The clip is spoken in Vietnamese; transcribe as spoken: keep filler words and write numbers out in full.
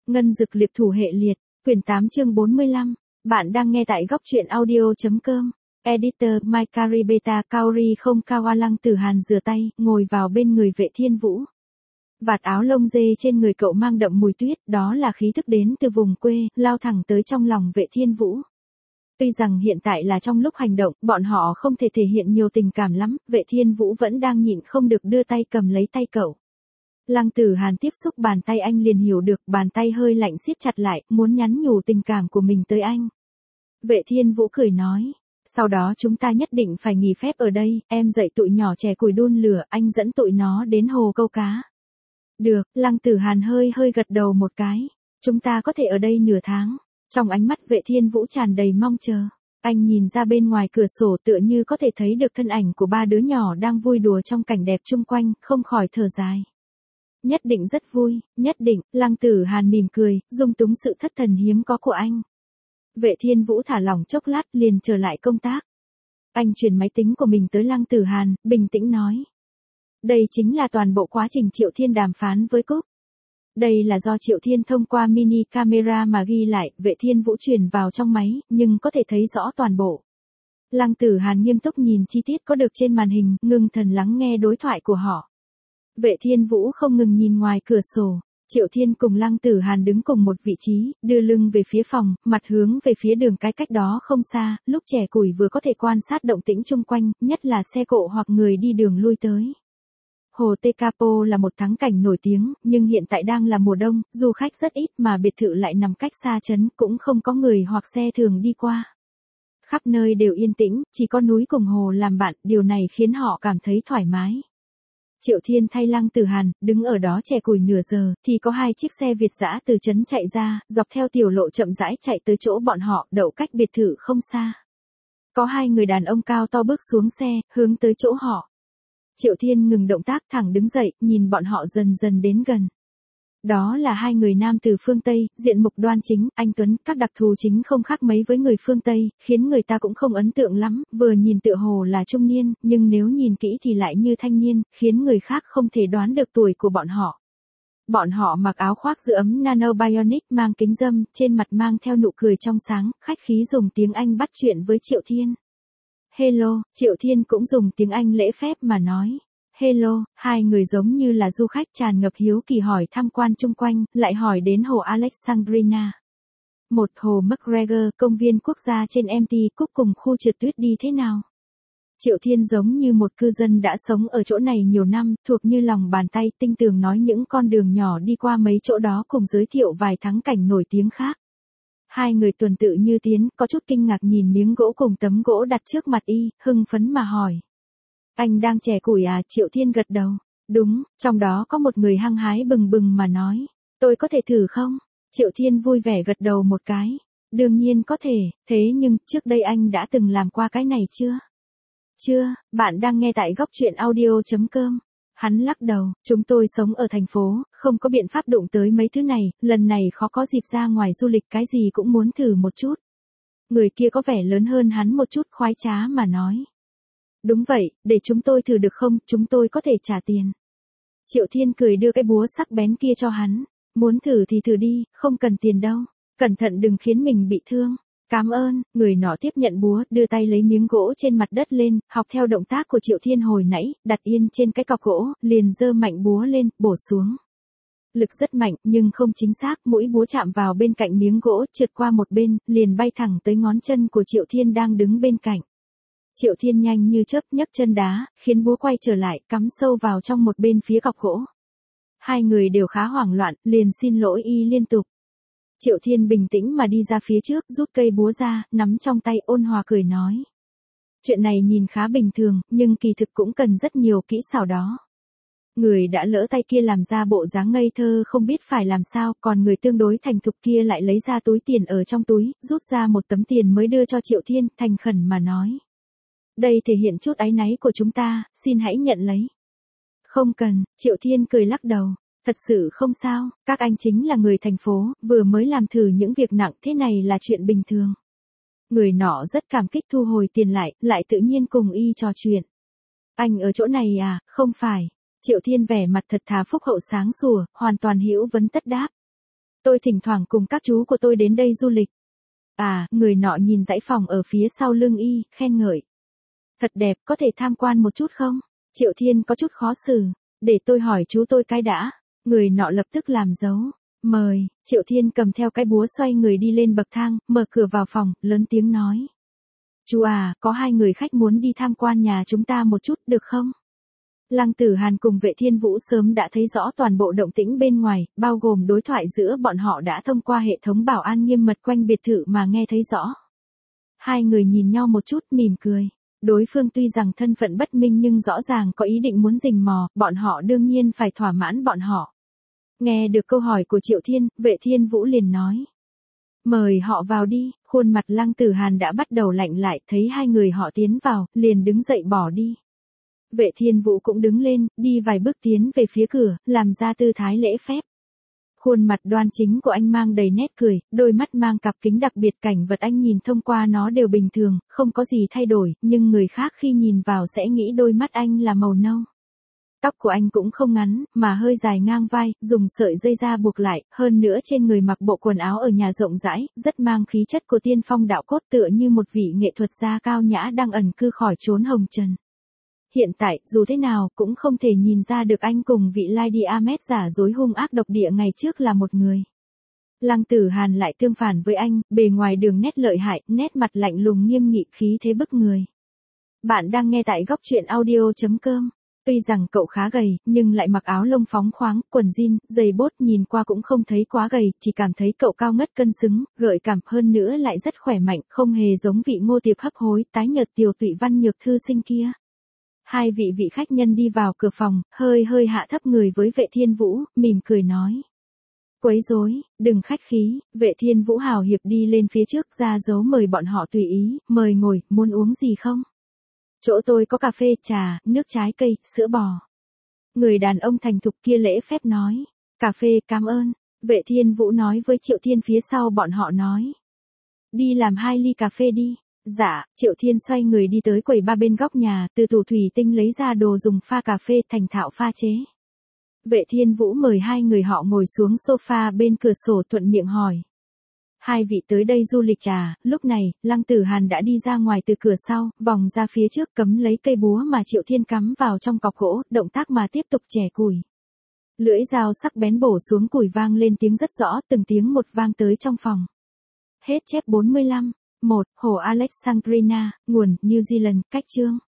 Ngân dực liệp thủ hệ liệt, quyển tám chương bốn mươi lăm. Bạn đang nghe tại góc truyện audio.com. Editor Maikari Beta Kaori không Kawa. Lăng Tử Hàn rửa tay, ngồi vào bên người Vệ Thiên Vũ. Vạt áo lông dê trên người cậu mang đậm mùi tuyết, đó là khí thức đến từ vùng quê, lao thẳng tới trong lòng Vệ Thiên Vũ. Tuy rằng hiện tại là trong lúc hành động, bọn họ không thể thể hiện nhiều tình cảm lắm, Vệ Thiên Vũ vẫn đang nhịn không được đưa tay cầm lấy tay cậu. Lăng Tử Hàn tiếp xúc bàn tay anh liền hiểu được, bàn tay hơi lạnh siết chặt lại, muốn nhắn nhủ tình cảm của mình tới anh. Vệ Thiên Vũ cười nói, sau đó chúng ta nhất định phải nghỉ phép ở đây, em dạy tụi nhỏ trẻ củi đun lửa, anh dẫn tụi nó đến hồ câu cá. Được, Lăng Tử Hàn hơi hơi gật đầu một cái, chúng ta có thể ở đây nửa tháng. Trong ánh mắt Vệ Thiên Vũ tràn đầy mong chờ. Anh nhìn ra bên ngoài cửa sổ tựa như có thể thấy được thân ảnh của ba đứa nhỏ đang vui đùa trong cảnh đẹp chung quanh, không khỏi thở dài. Nhất định rất vui, nhất định, Lăng Tử Hàn mỉm cười, dung túng sự thất thần hiếm có của anh. Vệ Thiên Vũ thả lỏng chốc lát liền trở lại công tác. Anh chuyển máy tính của mình tới Lăng Tử Hàn, bình tĩnh nói. Đây chính là toàn bộ quá trình Triệu Thiên đàm phán với Cúc. Đây là do Triệu Thiên thông qua mini camera mà ghi lại, Vệ Thiên Vũ truyền vào trong máy, nhưng có thể thấy rõ toàn bộ. Lăng Tử Hàn nghiêm túc nhìn chi tiết có được trên màn hình, ngưng thần lắng nghe đối thoại của họ. Vệ Thiên Vũ không ngừng nhìn ngoài cửa sổ. Triệu Thiên cùng Lăng Tử Hàn đứng cùng một vị trí, đưa lưng về phía phòng, mặt hướng về phía đường cái cách đó không xa, lúc trẻ củi vừa có thể quan sát động tĩnh chung quanh, nhất là xe cộ hoặc người đi đường lui tới. Hồ Tekapo là một thắng cảnh nổi tiếng, nhưng hiện tại đang là mùa đông, du khách rất ít mà biệt thự lại nằm cách xa trấn, cũng không có người hoặc xe thường đi qua. Khắp nơi đều yên tĩnh, chỉ có núi cùng hồ làm bạn, điều này khiến họ cảm thấy thoải mái. Triệu Thiên thay Lăng Tử Hàn, đứng ở đó chè củi nửa giờ, thì có hai chiếc xe Việt dã từ trấn chạy ra, dọc theo tiểu lộ chậm rãi chạy tới chỗ bọn họ, đậu cách biệt thự không xa. Có hai người đàn ông cao to bước xuống xe, hướng tới chỗ họ. Triệu Thiên ngừng động tác thẳng đứng dậy, nhìn bọn họ dần dần đến gần. Đó là hai người nam từ phương Tây, diện mục đoan chính, anh tuấn, các đặc thù chính không khác mấy với người phương Tây, khiến người ta cũng không ấn tượng lắm, vừa nhìn tựa hồ là trung niên, nhưng nếu nhìn kỹ thì lại như thanh niên, khiến người khác không thể đoán được tuổi của bọn họ. Bọn họ mặc áo khoác giữ ấm nanobionic, mang kính râm, trên mặt mang theo nụ cười trong sáng, khách khí dùng tiếng Anh bắt chuyện với Triệu Thiên. Hello, Triệu Thiên cũng dùng tiếng Anh lễ phép mà nói. Hello, hai người giống như là du khách tràn ngập hiếu kỳ hỏi tham quan chung quanh, lại hỏi đến hồ Alexandrina. Một hồ McGregor, công viên quốc gia trên em tê Cook cùng khu trượt tuyết đi thế nào? Triệu Thiên giống như một cư dân đã sống ở chỗ này nhiều năm, thuộc như lòng bàn tay, tinh tường nói những con đường nhỏ đi qua mấy chỗ đó cùng giới thiệu vài thắng cảnh nổi tiếng khác. Hai người tuần tự như tiến, có chút kinh ngạc nhìn miếng gỗ cùng tấm gỗ đặt trước mặt y, hưng phấn mà hỏi. Anh đang chè củi à? Triệu Thiên gật đầu. Đúng, trong đó có một người hăng hái bừng bừng mà nói. Tôi có thể thử không? Triệu Thiên vui vẻ gật đầu một cái. Đương nhiên có thể, thế nhưng, trước đây anh đã từng làm qua cái này chưa? Chưa, bạn đang nghe tại góc truyện audio.com. Hắn lắc đầu, chúng tôi sống ở thành phố, không có biện pháp đụng tới mấy thứ này, lần này khó có dịp ra ngoài du lịch cái gì cũng muốn thử một chút. Người kia có vẻ lớn hơn hắn một chút khoái trá mà nói. Đúng vậy, để chúng tôi thử được không, chúng tôi có thể trả tiền. Triệu Thiên cười đưa cái búa sắc bén kia cho hắn. Muốn thử thì thử đi, không cần tiền đâu. Cẩn thận đừng khiến mình bị thương. Cảm ơn, người nọ tiếp nhận búa, đưa tay lấy miếng gỗ trên mặt đất lên, học theo động tác của Triệu Thiên hồi nãy, đặt yên trên cái cọc gỗ, liền giơ mạnh búa lên, bổ xuống. Lực rất mạnh, nhưng không chính xác, mũi búa chạm vào bên cạnh miếng gỗ, trượt qua một bên, liền bay thẳng tới ngón chân của Triệu Thiên đang đứng bên cạnh. Triệu Thiên nhanh như chớp nhấc chân đá, khiến búa quay trở lại, cắm sâu vào trong một bên phía cọc gỗ. Hai người đều khá hoảng loạn, liền xin lỗi y liên tục. Triệu Thiên bình tĩnh mà đi ra phía trước, rút cây búa ra, nắm trong tay, ôn hòa cười nói. Chuyện này nhìn khá bình thường, nhưng kỳ thực cũng cần rất nhiều kỹ xảo đó. Người đã lỡ tay kia làm ra bộ dáng ngây thơ không biết phải làm sao, còn người tương đối thành thục kia lại lấy ra túi tiền ở trong túi, rút ra một tấm tiền mới đưa cho Triệu Thiên, thành khẩn mà nói. Đây thể hiện chút áy náy của chúng ta, xin hãy nhận lấy. Không cần, Triệu Thiên cười lắc đầu. Thật sự không sao, các anh chính là người thành phố, vừa mới làm thử những việc nặng thế này là chuyện bình thường. Người nọ rất cảm kích thu hồi tiền lại, lại tự nhiên cùng y trò chuyện. Anh ở chỗ này à, không phải. Triệu Thiên vẻ mặt thật thà phúc hậu sáng sủa, hoàn toàn hiểu vấn tất đáp. Tôi thỉnh thoảng cùng các chú của tôi đến đây du lịch. À, người nọ nhìn dãy phòng ở phía sau lưng y, khen ngợi. Thật đẹp, có thể tham quan một chút không? Triệu Thiên có chút khó xử. Để tôi hỏi chú tôi cái đã. Người nọ lập tức làm dấu. Mời, Triệu Thiên cầm theo cái búa xoay người đi lên bậc thang, mở cửa vào phòng, lớn tiếng nói. Chú à, có hai người khách muốn đi tham quan nhà chúng ta một chút, được không? Lăng Tử Hàn cùng Vệ Thiên Vũ sớm đã thấy rõ toàn bộ động tĩnh bên ngoài, bao gồm đối thoại giữa bọn họ đã thông qua hệ thống bảo an nghiêm mật quanh biệt thự mà nghe thấy rõ. Hai người nhìn nhau một chút mỉm cười. Đối phương tuy rằng thân phận bất minh nhưng rõ ràng có ý định muốn rình mò, bọn họ đương nhiên phải thỏa mãn bọn họ. Nghe được câu hỏi của Triệu Thiên, Vệ Thiên Vũ liền nói. Mời họ vào đi, khuôn mặt Lăng Tử Hàn đã bắt đầu lạnh lại, thấy hai người họ tiến vào, liền đứng dậy bỏ đi. Vệ Thiên Vũ cũng đứng lên, đi vài bước tiến về phía cửa, làm ra tư thái lễ phép. Khuôn mặt đoan chính của anh mang đầy nét cười, đôi mắt mang cặp kính đặc biệt, cảnh vật anh nhìn thông qua nó đều bình thường, không có gì thay đổi, nhưng người khác khi nhìn vào sẽ nghĩ đôi mắt anh là màu nâu. Tóc của anh cũng không ngắn, mà hơi dài ngang vai, dùng sợi dây da buộc lại, hơn nữa trên người mặc bộ quần áo ở nhà rộng rãi, rất mang khí chất của tiên phong đạo cốt, tựa như một vị nghệ thuật gia cao nhã đang ẩn cư khỏi chốn hồng trần. Hiện tại, dù thế nào, cũng không thể nhìn ra được anh cùng vị Lady Ahmed giả dối hung ác độc địa ngày trước là một người. Lăng Tử Hàn lại tương phản với anh, bề ngoài đường nét lợi hại, nét mặt lạnh lùng nghiêm nghị, khí thế bức người. Bạn đang nghe tại góc truyện audio chấm com. Tuy rằng cậu khá gầy, nhưng lại mặc áo lông phóng khoáng, quần jean, giày bốt, nhìn qua cũng không thấy quá gầy, chỉ cảm thấy cậu cao ngất cân xứng, gợi cảm, hơn nữa lại rất khỏe mạnh, không hề giống vị Ngô Tiệp hấp hối, tái nhợt tiều tụy văn nhược thư sinh kia. Hai vị vị khách nhân đi vào cửa phòng, hơi hơi hạ thấp người với Vệ Thiên Vũ, mỉm cười nói. Quấy rối, đừng khách khí. Vệ Thiên Vũ hào hiệp đi lên phía trước, ra dấu mời bọn họ tùy ý, mời ngồi, muốn uống gì không? Chỗ tôi có cà phê, trà, nước trái cây, sữa bò. Người đàn ông thành thục kia lễ phép nói. Cà phê, cảm ơn. Vệ Thiên Vũ nói với Triệu Thiên phía sau bọn họ nói. Đi làm hai ly cà phê đi. Dạ, Triệu Thiên xoay người đi tới quầy ba bên góc nhà, từ tủ thủy tinh lấy ra đồ dùng pha cà phê, thành thạo pha chế. Vệ Thiên Vũ mời hai người họ ngồi xuống sofa bên cửa sổ, thuận miệng hỏi. Hai vị tới đây du lịch à? Lúc này, Lăng Tử Hàn đã đi ra ngoài từ cửa sau, vòng ra phía trước, cấm lấy cây búa mà Triệu Thiên cắm vào trong cọc gỗ, động tác mà tiếp tục chẻ củi. Lưỡi dao sắc bén bổ xuống củi, vang lên tiếng rất rõ, từng tiếng một vang tới trong phòng. Hết chép bốn mươi lăm. một. Hồ Alexandrina, nguồn, New Zealand, cách chương.